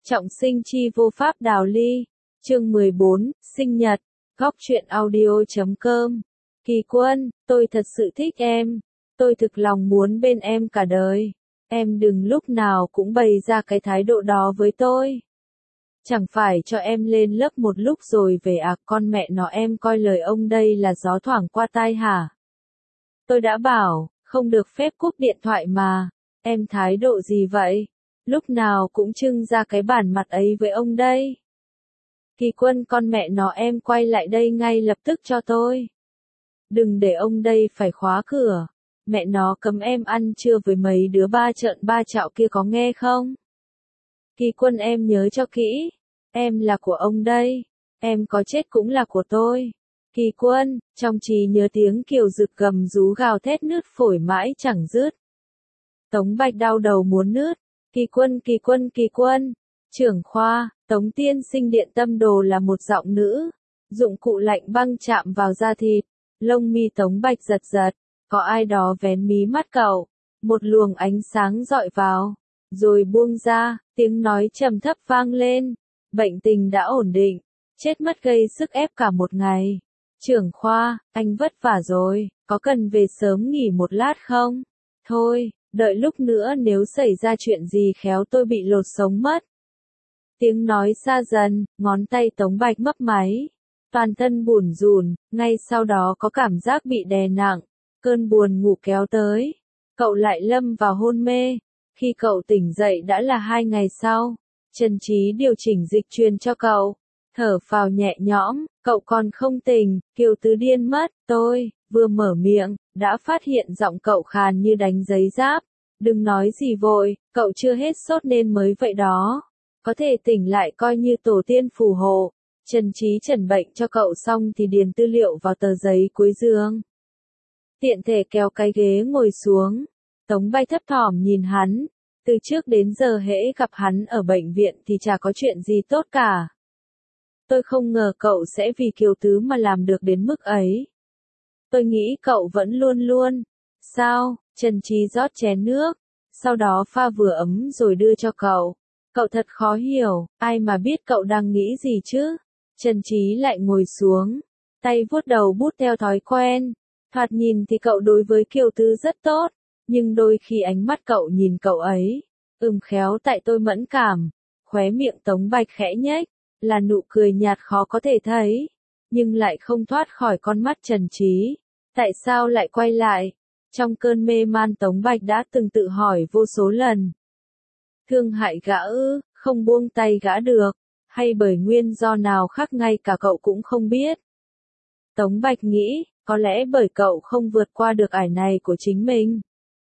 Trọng sinh chi vô pháp đào ly. Chương 14, sinh nhật. Góc truyện audio.com. Kỳ Quân, tôi thật sự thích em. Tôi thực lòng muốn bên em cả đời. Em đừng lúc nào cũng bày ra cái thái độ đó với tôi. Chẳng phải cho em lên lớp một lúc rồi về à, con mẹ nó, em coi lời ông đây là gió thoảng qua tai hả? Tôi đã bảo, không được phép cúp điện thoại mà. Em thái độ gì vậy? Lúc nào cũng trưng ra cái bản mặt ấy với ông đây. Kỳ Quân, con mẹ nó, em quay lại đây ngay lập tức cho tôi. Đừng để ông đây phải khóa cửa. Mẹ nó, cấm em ăn trưa với mấy đứa ba trợn ba trạo kia, có nghe không? Kỳ Quân, em nhớ cho kỹ. Em là của ông đây. Em có chết cũng là của tôi. Kỳ Quân, trong trí nhớ tiếng Kiều Dực gầm rú gào thét nứt phổi mãi chẳng dứt. Tống Bạch đau đầu muốn nứt. Kỳ Quân, Kỳ Quân, Kỳ Quân. Trưởng khoa, Tống tiên sinh điện tâm đồ là một giọng nữ. Dụng cụ lạnh băng chạm vào da thịt. Lông mi Tống Bạch giật giật. Có ai đó vén mí mắt cậu. Một luồng ánh sáng dọi vào. Rồi buông ra, tiếng nói trầm thấp vang lên. Bệnh tình đã ổn định. Chết mất gây sức ép cả một ngày. Trưởng khoa, anh vất vả rồi, có cần về sớm nghỉ một lát không? Thôi, đợi lúc nữa nếu xảy ra chuyện gì khéo tôi bị lột sống mất. Tiếng nói xa dần, ngón tay Tống Bạch mấp máy. Toàn thân bủn rủn, ngay sau đó có cảm giác bị đè nặng. Cơn buồn ngủ kéo tới. Cậu lại lâm vào hôn mê. Khi cậu tỉnh dậy đã là 2 ngày sau. Trần Trí điều chỉnh dịch truyền cho cậu. Thở phào nhẹ nhõm, cậu còn không tỉnh, Kiều Tứ điên mất. Tôi, vừa mở miệng, đã phát hiện giọng cậu khàn như đánh giấy giáp. Đừng nói gì vội, cậu chưa hết sốt nên mới vậy đó. Có thể tỉnh lại coi như tổ tiên phù hộ. Trần Trí chẩn bệnh cho cậu xong thì điền tư liệu vào tờ giấy cuối giường. Tiện thể kéo cái ghế ngồi xuống. Tống Bạch thấp thỏm nhìn hắn. Từ trước đến giờ hễ gặp hắn ở bệnh viện thì chả có chuyện gì tốt cả. Tôi không ngờ cậu sẽ vì Kiều Tứ mà làm được đến mức ấy. Tôi nghĩ cậu vẫn luôn luôn. Sao? Trần Trí rót chén nước. Sau đó pha vừa ấm rồi đưa cho cậu. Cậu thật khó hiểu, ai mà biết cậu đang nghĩ gì chứ? Trần Trí lại ngồi xuống. Tay vuốt đầu bút theo thói quen. Thoạt nhìn thì cậu đối với Kiều Tứ rất tốt. Nhưng đôi khi ánh mắt cậu nhìn cậu ấy. Khéo tại tôi mẫn cảm. Khóe miệng Tống Bạch khẽ nhếch. Là nụ cười nhạt khó có thể thấy. Nhưng lại không thoát khỏi con mắt Trần Trí. Tại sao lại quay lại? Trong cơn mê man Tống Bạch đã từng tự hỏi vô số lần. Thương hại gã ư, không buông tay gã được. Hay bởi nguyên do nào khác ngay cả cậu cũng không biết. Tống Bạch nghĩ, có lẽ bởi cậu không vượt qua được ải này của chính mình.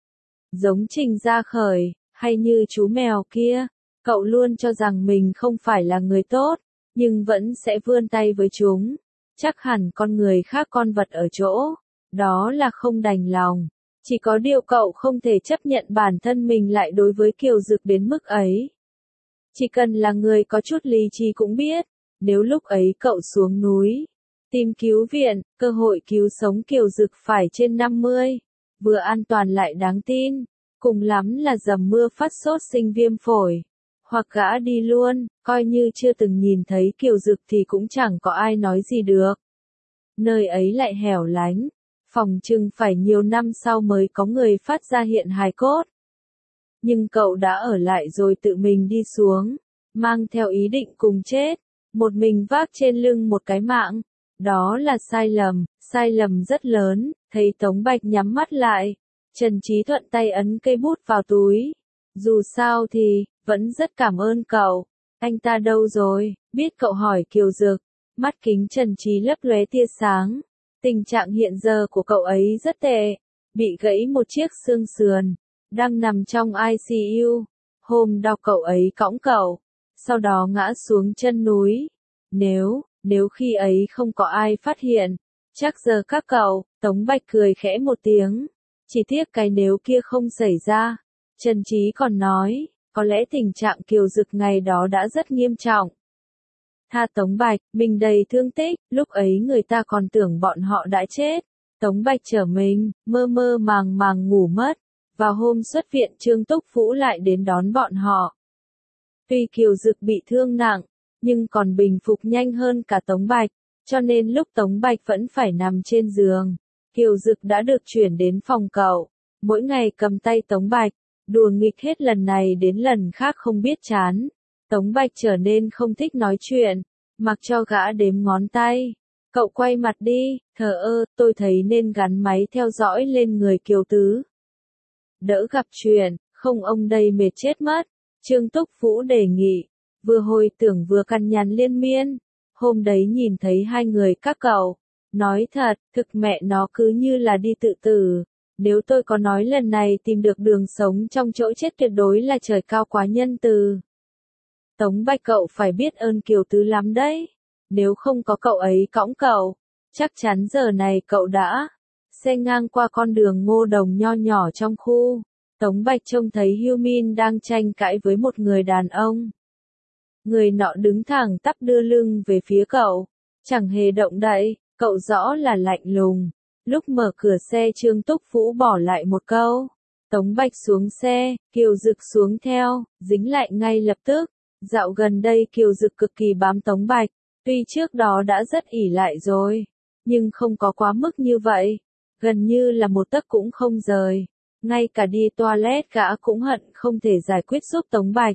Giống Trình Gia Khởi, hay như chú mèo kia, cậu luôn cho rằng mình không phải là người tốt, nhưng vẫn sẽ vươn tay với chúng. Chắc hẳn con người khác con vật ở chỗ, đó là không đành lòng. Chỉ có điều cậu không thể chấp nhận bản thân mình lại đối với Kiều Dực đến mức ấy. Chỉ cần là người có chút lý trí cũng biết, nếu lúc ấy cậu xuống núi, tìm cứu viện, cơ hội cứu sống Kiều Dực phải trên 50, vừa an toàn lại đáng tin, cùng lắm là dầm mưa phát sốt sinh viêm phổi. Hoặc gã đi luôn, coi như chưa từng nhìn thấy Kiều Dực thì cũng chẳng có ai nói gì được. Nơi ấy lại hẻo lánh, phòng chừng phải nhiều năm sau mới có người phát ra hiện hài cốt. Nhưng cậu đã ở lại rồi tự mình đi xuống, mang theo ý định cùng chết, một mình vác trên lưng một cái mạng. Đó là sai lầm rất lớn. Thấy Tống Bạch nhắm mắt lại, Trần Trí thuận tay ấn cây bút vào túi. Dù sao thì, vẫn rất cảm ơn cậu. Anh ta đâu rồi? Biết cậu hỏi Kiều Dực. Mắt kính Trần Trí lấp lóe tia sáng. Tình trạng hiện giờ của cậu ấy rất tệ. Bị gãy một chiếc xương sườn. Đang nằm trong ICU. Hôm đó cậu ấy cõng cậu. Sau đó ngã xuống chân núi. Nếu khi ấy không có ai phát hiện, chắc giờ các cậu. Tống Bạch cười khẽ một tiếng. Chỉ tiếc cái nếu kia không xảy ra. Trần Trí còn nói, có lẽ tình trạng Kiều Dực ngày đó đã rất nghiêm trọng. Tha Tống Bạch, mình đầy thương tích, lúc ấy người ta còn tưởng bọn họ đã chết. Tống Bạch trở mình, mơ mơ màng màng ngủ mất. Vào hôm xuất viện Trương Túc Vũ lại đến đón bọn họ. Tuy Kiều Dực bị thương nặng, nhưng còn bình phục nhanh hơn cả Tống Bạch, cho nên lúc Tống Bạch vẫn phải nằm trên giường, Kiều Dực đã được chuyển đến phòng cậu, mỗi ngày cầm tay Tống Bạch, đùa nghịch hết lần này đến lần khác không biết chán. Tống Bạch trở nên không thích nói chuyện, mặc cho gã đếm ngón tay. Cậu quay mặt đi, thờ ơ, tôi thấy nên gắn máy theo dõi lên người Kiều Tứ. Đỡ gặp chuyện, không ông đây mệt chết mất. Trương Túc Vũ đề nghị, vừa hồi tưởng vừa cằn nhằn liên miên. Hôm đấy nhìn thấy hai người các cậu, nói thật, thực mẹ nó cứ như là đi tự tử. Nếu tôi có nói lần này tìm được đường sống trong chỗ chết tuyệt đối là trời cao quá nhân từ. Tống Bạch cậu phải biết ơn Kiều Tứ lắm đấy. Nếu không có cậu ấy cõng cậu, chắc chắn giờ này cậu đã xe ngang qua con đường ngô đồng nho nhỏ trong khu. Tống Bạch trông thấy Hưu Min đang tranh cãi với một người đàn ông. Người nọ đứng thẳng tắp đưa lưng về phía cậu, chẳng hề động đậy, cậu rõ là lạnh lùng. Lúc mở cửa xe Trương Túc Vũ bỏ lại một câu. Tống Bạch xuống xe, Kiều Dực xuống theo, dính lại ngay lập tức. Dạo gần đây Kiều Dực cực kỳ bám Tống Bạch, tuy trước đó đã rất ỷ lại rồi, nhưng không có quá mức như vậy, gần như là một tấc cũng không rời. Ngay cả đi toilet gã cũng hận không thể giải quyết giúp Tống Bạch.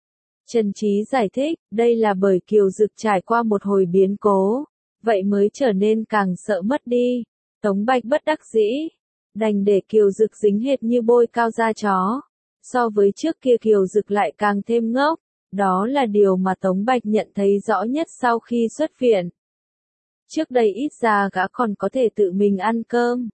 Trần Trí giải thích, đây là bởi Kiều Dực trải qua một hồi biến cố, vậy mới trở nên càng sợ mất đi. Tống Bạch bất đắc dĩ, đành để Kiều Dực dính hệt như bôi cao da chó. So với trước kia Kiều Dực lại càng thêm ngốc, đó là điều mà Tống Bạch nhận thấy rõ nhất sau khi xuất viện. Trước đây ít ra gã còn có thể tự mình ăn cơm.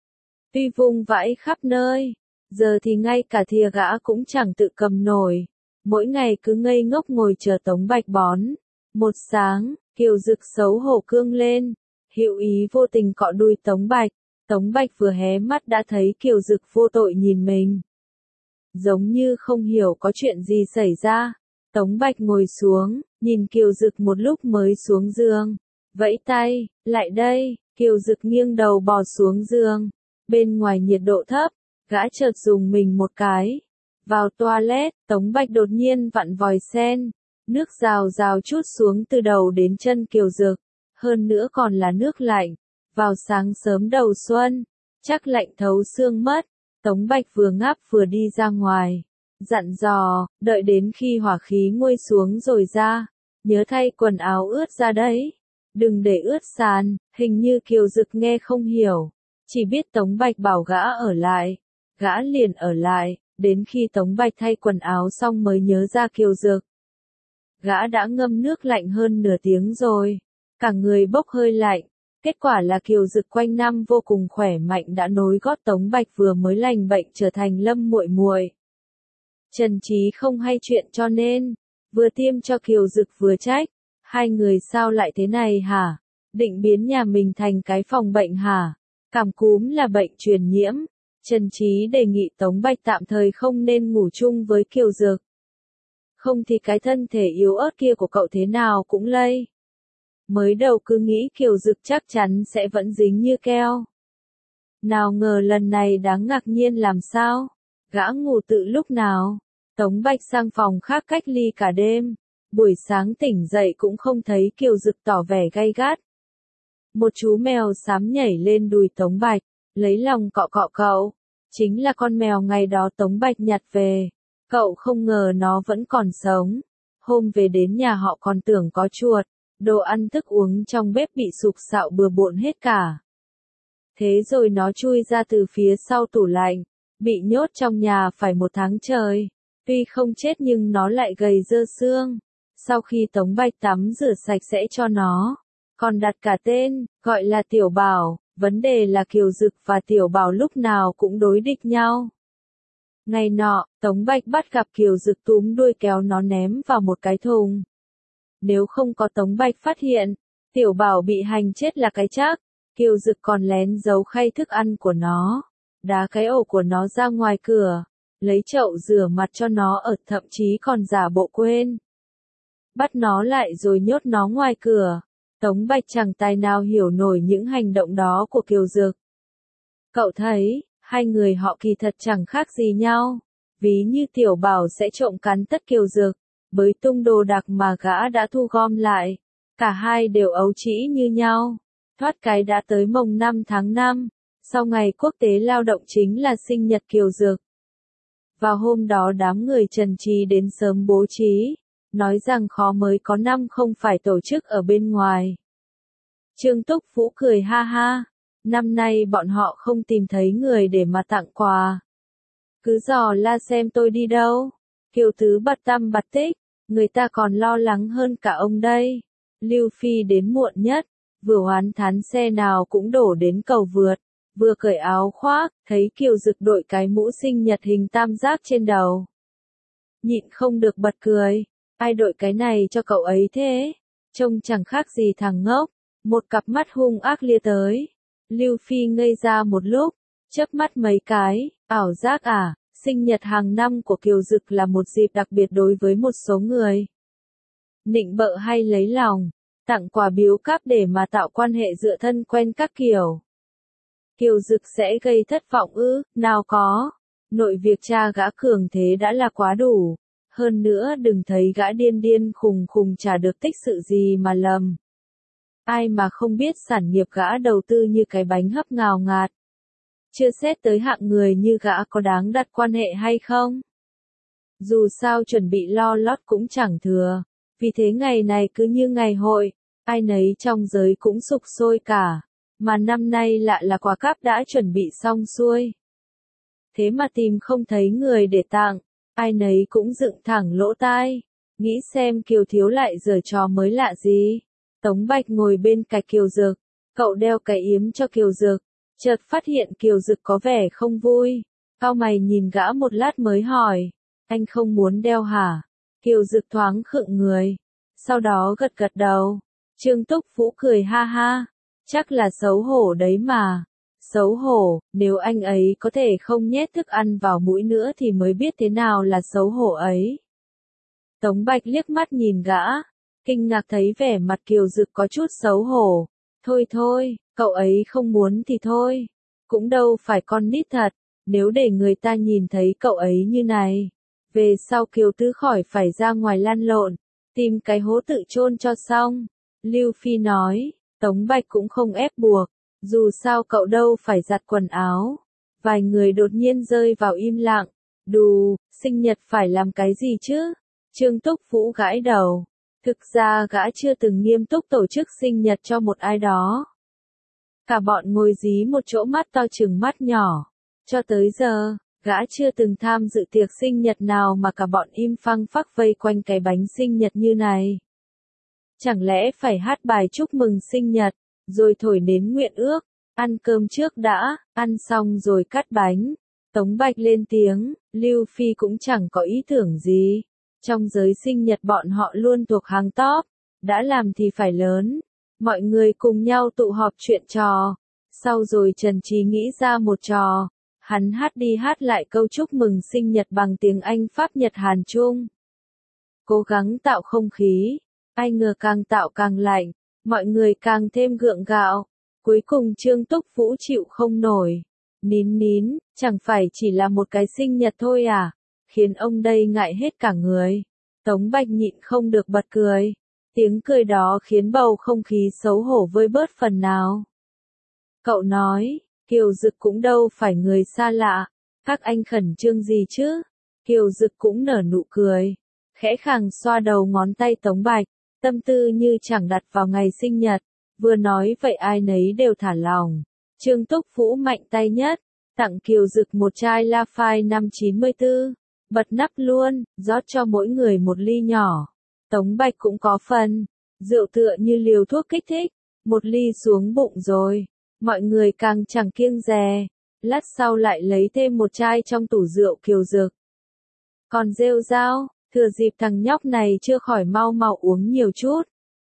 Tuy vung vãi khắp nơi, giờ thì ngay cả thìa gã cũng chẳng tự cầm nổi. Mỗi ngày cứ ngây ngốc ngồi chờ Tống Bạch bón. Một sáng, Kiều Dực xấu hổ cương lên, hữu ý vô tình cọ đuôi Tống Bạch. Tống Bạch vừa hé mắt đã thấy Kiều Dực vô tội nhìn mình. Giống như không hiểu có chuyện gì xảy ra. Tống Bạch ngồi xuống, nhìn Kiều Dực một lúc mới xuống giường. Vẫy tay, lại đây, Kiều Dực nghiêng đầu bò xuống giường. Bên ngoài nhiệt độ thấp, gã chợt dùng mình một cái. Vào toilet, Tống Bạch đột nhiên vặn vòi sen. Nước rào rào trút xuống từ đầu đến chân Kiều Dực. Hơn nữa còn là nước lạnh. Vào sáng sớm đầu xuân, chắc lạnh thấu xương mất. Tống Bạch vừa ngáp vừa đi ra ngoài. Dặn dò, đợi đến khi hỏa khí nguôi xuống rồi ra. Nhớ thay quần áo ướt ra đấy. Đừng để ướt sàn, hình như Kiều Dực nghe không hiểu. Chỉ biết Tống Bạch bảo gã ở lại. Gã liền ở lại, đến khi Tống Bạch thay quần áo xong mới nhớ ra Kiều Dực. Gã đã ngâm nước lạnh hơn nửa tiếng rồi. Cả người bốc hơi lạnh. Kết quả là Kiều Dực quanh năm vô cùng khỏe mạnh đã nối gót Tống Bạch vừa mới lành bệnh trở thành Lâm muội muội. Trần Trí không hay chuyện cho nên, vừa tiêm cho Kiều Dực vừa trách. Hai người sao lại thế này hả? Định biến nhà mình thành cái phòng bệnh hả? Cảm cúm là bệnh truyền nhiễm. Trần Trí đề nghị Tống Bạch tạm thời không nên ngủ chung với Kiều Dực. Không thì cái thân thể yếu ớt kia của cậu thế nào cũng lây. Mới đầu cứ nghĩ Kiều Dực chắc chắn sẽ vẫn dính như keo. Nào ngờ lần này đáng ngạc nhiên làm sao? Gã ngủ tự lúc nào? Tống Bạch sang phòng khác cách ly cả đêm. Buổi sáng tỉnh dậy cũng không thấy Kiều Dực tỏ vẻ gay gắt. Một chú mèo xám nhảy lên đùi Tống Bạch, lấy lòng cọ cọ cậu. Chính là con mèo ngày đó Tống Bạch nhặt về. Cậu không ngờ nó vẫn còn sống. Hôm về đến nhà họ còn tưởng có chuột. Đồ ăn thức uống trong bếp bị sục sạo bừa bộn hết cả. Thế rồi nó chui ra từ phía sau tủ lạnh. Bị nhốt trong nhà phải 1 tháng trời. Tuy không chết nhưng nó lại gầy dơ xương. Sau khi Tống Bạch tắm rửa sạch sẽ cho nó. Còn đặt cả tên, gọi là Tiểu Bảo. Vấn đề là Kiều Dực và Tiểu Bảo lúc nào cũng đối địch nhau. Ngày nọ, Tống Bạch bắt gặp Kiều Dực túm đuôi kéo nó ném vào một cái thùng. Nếu không có Tống Bạch phát hiện, Tiểu Bảo bị hành chết là cái chắc. Kiều Dực còn lén giấu khay thức ăn của nó, đá cái ổ của nó ra ngoài cửa, lấy chậu rửa mặt cho nó ở, thậm chí còn giả bộ quên. Bắt nó lại rồi nhốt nó ngoài cửa. Tống Bạch chẳng tài nào hiểu nổi những hành động đó của Kiều Dực. Cậu thấy, hai người họ kỳ thật chẳng khác gì nhau. Ví như Tiểu Bảo sẽ trộm cắn tất Kiều Dực, Bới tung đồ đạc mà gã đã thu gom lại. Cả hai đều ấu trĩ như nhau. Thoát cái đã tới mồng 5 tháng 5. Sau ngày quốc tế lao động chính là sinh nhật Kiều Dực. Vào hôm đó đám người trần trí đến sớm bố trí. Nói rằng khó mới có năm không phải tổ chức ở bên ngoài. Trương Túc Vũ cười ha ha. Năm nay bọn họ không tìm thấy người để mà tặng quà. Cứ dò la xem tôi đi đâu. Kiều Tứ bật tăm bật tích. Người ta còn lo lắng hơn cả ông đây. Lưu Phi đến muộn nhất. Vừa hoán thán xe nào cũng đổ đến cầu vượt. Vừa cởi áo khoác, thấy Kiều Dực đội cái mũ sinh nhật hình tam giác trên đầu. Nhịn không được bật cười. Ai đội cái này cho cậu ấy thế? Trông chẳng khác gì thằng ngốc. Một cặp mắt hung ác lia tới. Lưu Phi ngây ra một lúc, chớp mắt mấy cái, ảo giác à, sinh nhật hàng năm của Kiều Dực là một dịp đặc biệt đối với một số người. Nịnh bợ hay lấy lòng, tặng quà biếu cáp để mà tạo quan hệ dựa thân quen các kiểu. Kiều Dực sẽ gây thất vọng ư, nào có. Nội việc cha gã cường thế đã là quá đủ. Hơn nữa đừng thấy gã điên điên khùng khùng chả được tích sự gì mà lầm. Ai mà không biết sản nghiệp gã đầu tư như cái bánh hấp ngào ngạt. Chưa xét tới hạng người như gã có đáng đặt quan hệ hay không. Dù sao chuẩn bị lo lót cũng chẳng thừa. Vì thế ngày này cứ như ngày hội, ai nấy trong giới cũng sục sôi cả. Mà năm nay lạ là quà cáp đã chuẩn bị xong xuôi. Thế mà tìm không thấy người để tặng, ai nấy cũng dựng thẳng lỗ tai. Nghĩ xem Kiều Thiếu lại giở trò mới lạ gì. Tống Bạch ngồi bên cạnh Kiều Dực, cậu đeo cái yếm cho Kiều Dực, chợt phát hiện Kiều Dực có vẻ không vui, cau mày nhìn gã một lát mới hỏi, anh không muốn đeo hả? Kiều Dực thoáng khựng người, sau đó gật gật đầu. Trương Túc Vũ cười ha ha, chắc là xấu hổ đấy mà. Xấu hổ, nếu anh ấy có thể không nhét thức ăn vào mũi nữa thì mới biết thế nào là xấu hổ ấy. Tống Bạch liếc mắt nhìn gã. Kinh ngạc thấy vẻ mặt Kiều Dực có chút xấu hổ. Thôi thôi, cậu ấy không muốn thì thôi. Cũng đâu phải con nít thật, nếu để người ta nhìn thấy cậu ấy như này. Về sau Kiều Tứ khỏi phải ra ngoài lăn lộn, tìm cái hố tự chôn cho xong. Lưu Phi nói, Tống Bạch cũng không ép buộc, dù sao cậu đâu phải giặt quần áo. Vài người đột nhiên rơi vào im lặng. Đù, sinh nhật phải làm cái gì chứ? Trương Túc Vũ gãi đầu. Thực ra gã chưa từng nghiêm túc tổ chức sinh nhật cho một ai đó. Cả bọn ngồi dí một chỗ mắt to chừng mắt nhỏ. Cho tới giờ, gã chưa từng tham dự tiệc sinh nhật nào mà cả bọn im phăng phắc vây quanh cái bánh sinh nhật như này. Chẳng lẽ phải hát bài chúc mừng sinh nhật, rồi thổi nến nguyện ước, ăn cơm trước đã, ăn xong rồi cắt bánh. Tống Bạch lên tiếng, Lưu Phi cũng chẳng có ý tưởng gì. Trong giới sinh nhật bọn họ luôn thuộc hàng top, đã làm thì phải lớn. Mọi người cùng nhau tụ họp chuyện trò. Sau rồi Trần Trí nghĩ ra một trò. Hắn hát đi hát lại câu chúc mừng sinh nhật bằng tiếng Anh Pháp Nhật Hàn Trung. Cố gắng tạo không khí. Ai ngờ càng tạo càng lạnh. Mọi người càng thêm gượng gạo. Cuối cùng Trương Túc Vũ chịu không nổi. Nín nín, chẳng phải chỉ là một cái sinh nhật thôi à? Khiến ông đây ngại hết cả người. Tống Bạch nhịn không được bật cười. Tiếng cười đó khiến bầu không khí xấu hổ vơi bớt phần nào. Cậu nói, Kiều Dực cũng đâu phải người xa lạ. Các anh khẩn trương gì chứ? Kiều Dực cũng nở nụ cười. Khẽ khàng xoa đầu ngón tay Tống Bạch. Tâm tư như chẳng đặt vào ngày sinh nhật. Vừa nói vậy ai nấy đều thả lòng. Trương Túc Vũ mạnh tay nhất. Tặng Kiều Dực một chai La Phai năm 94. Bật nắp luôn, rót cho mỗi người một ly nhỏ. Tống Bạch cũng có phần. Rượu tựa như liều thuốc kích thích. Một ly xuống bụng rồi. Mọi người càng chẳng kiêng dè. Lát sau lại lấy thêm một chai trong tủ rượu Kiều Dực. Còn rêu rao, thừa dịp thằng nhóc này chưa khỏi mau mau uống nhiều chút.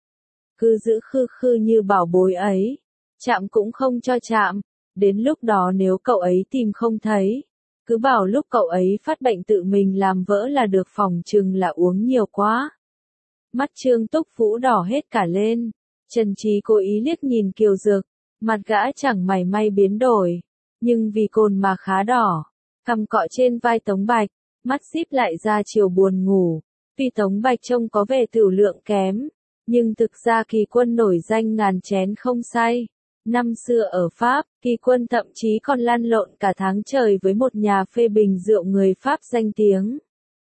Cứ giữ khư khư như bảo bối ấy. Chạm cũng không cho chạm. Đến lúc đó nếu cậu ấy tìm không thấy. Cứ bảo lúc cậu ấy phát bệnh tự mình làm vỡ là được, phòng chừng là uống nhiều quá. Mắt Trương Túc Vũ đỏ hết cả lên. Trần Trí cố ý liếc nhìn Kiều Dực. Mặt gã chẳng mảy may biến đổi. Nhưng vì cồn mà khá đỏ. Cằm cọ trên vai Tống Bạch. Mắt díp lại ra chiều buồn ngủ. Tuy Tống Bạch trông có vẻ tửu lượng kém, nhưng thực ra Kỳ Quân nổi danh ngàn chén không say. Năm xưa ở Pháp, Kỳ Quân thậm chí còn lăn lộn cả tháng trời với một nhà phê bình rượu người Pháp danh tiếng.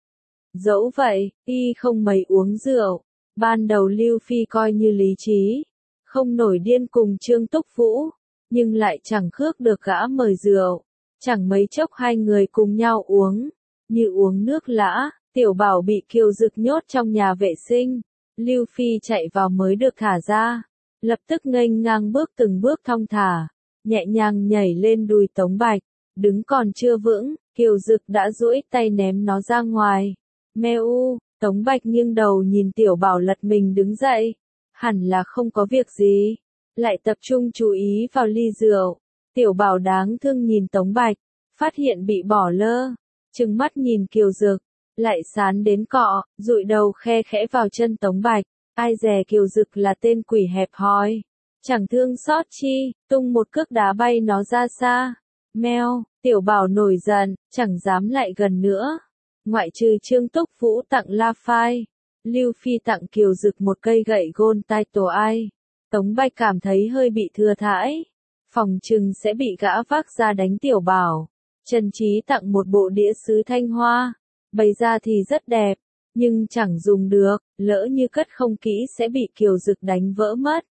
Dẫu vậy, y không mấy uống rượu. Ban đầu Lưu Phi coi như lý trí, không nổi điên cùng Trương Túc Vũ, nhưng lại chẳng khước được gã mời rượu. Chẳng mấy chốc hai người cùng nhau uống, như uống nước lã. Tiểu Bảo bị Kiều Dực nhốt trong nhà vệ sinh, Lưu Phi chạy vào mới được thả ra, lập tức nghênh ngang bước từng bước thong thả, nhẹ nhàng nhảy lên đùi Tống Bạch, đứng còn chưa vững, Kiều Dực đã duỗi tay ném nó ra ngoài. Meo, Tống Bạch nghiêng đầu nhìn Tiểu Bảo lật mình đứng dậy, hẳn là không có việc gì, lại tập trung chú ý vào ly rượu. Tiểu Bảo đáng thương nhìn Tống Bạch, phát hiện bị bỏ lơ, trừng mắt nhìn Kiều Dực, lại sán đến cọ, dụi đầu khe khẽ vào chân Tống Bạch. Ai dè Kiều Dực là tên quỷ hẹp hòi, chẳng thương xót chi, tung một cước đá bay nó ra xa. Meo, Tiểu Bảo nổi giận, chẳng dám lại gần nữa. Ngoại trừ Trương Túc Vũ tặng La Phai, Lưu Phi tặng Kiều Dực một cây gậy gôn tai tổ ai. Tống Bạch cảm thấy hơi bị thừa thãi, phòng chừng sẽ bị gã vác ra đánh Tiểu Bảo. Trần Trí tặng một bộ đĩa sứ Thanh Hoa, bày ra thì rất đẹp, nhưng chẳng dùng được, lỡ như cất không kỹ sẽ bị Kiều Dực đánh vỡ mất.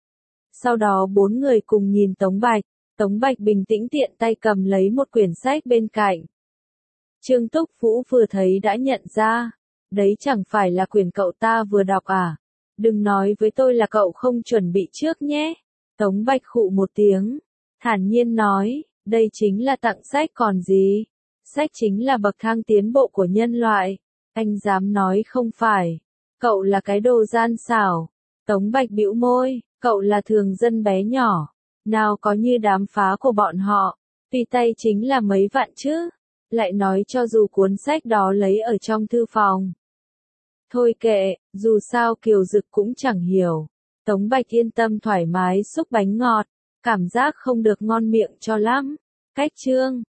Sau đó bốn người cùng nhìn Tống Bạch bình tĩnh tiện tay cầm lấy một quyển sách bên cạnh. Trương Túc Vũ vừa thấy đã nhận ra, đấy chẳng phải là quyển cậu ta vừa đọc à? Đừng nói với tôi là cậu không chuẩn bị trước nhé. Tống Bạch khụ một tiếng, thản nhiên nói, đây chính là tặng sách còn gì. Sách chính là bậc thang tiến bộ của nhân loại. Anh dám nói không phải. Cậu là cái đồ gian xảo. Tống Bạch bĩu môi, cậu là thường dân bé nhỏ. Nào có như đám phá của bọn họ. Tùy tay chính là mấy vạn chứ. Lại nói cho dù cuốn sách đó lấy ở trong thư phòng. Thôi kệ, dù sao Kiều Dực cũng chẳng hiểu. Tống Bạch yên tâm thoải mái xúc bánh ngọt. Cảm giác không được ngon miệng cho lắm. Cách chương